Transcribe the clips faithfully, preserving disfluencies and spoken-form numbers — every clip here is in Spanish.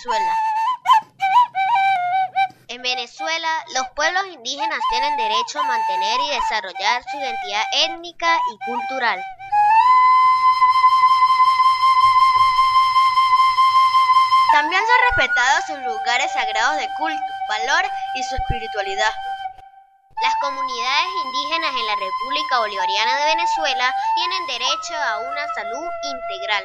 Venezuela. En Venezuela, los pueblos indígenas tienen derecho a mantener y desarrollar su identidad étnica y cultural. También son respetados sus lugares sagrados de culto, valor y su espiritualidad. Las comunidades indígenas en la República Bolivariana de Venezuela tienen derecho a una salud integral.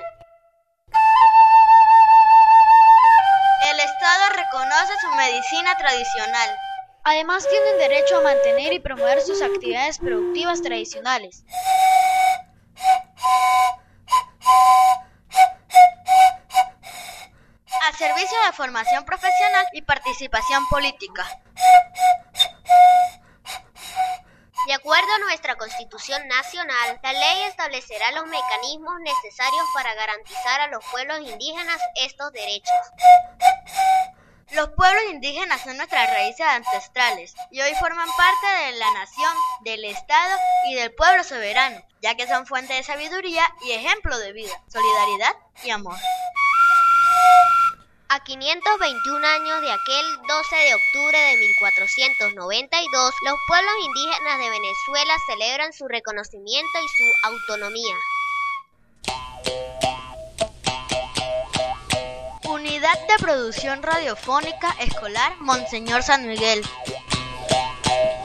El Estado reconoce su medicina tradicional. Además, tienen derecho a mantener y promover sus actividades productivas tradicionales. Al servicio de formación profesional y participación política. De acuerdo a nuestra Constitución Nacional, la ley establecerá los mecanismos necesarios para garantizar a los pueblos indígenas estos derechos. Los pueblos indígenas son nuestras raíces ancestrales y hoy forman parte de la nación, del Estado y del pueblo soberano, ya que son fuente de sabiduría y ejemplo de vida, solidaridad y amor. A quinientos veintiún años de aquel doce de octubre de mil cuatrocientos noventa y dos, los pueblos indígenas de Venezuela celebran su reconocimiento y su autonomía. Unidad de Producción Radiofónica Escolar Monseñor San Miguel.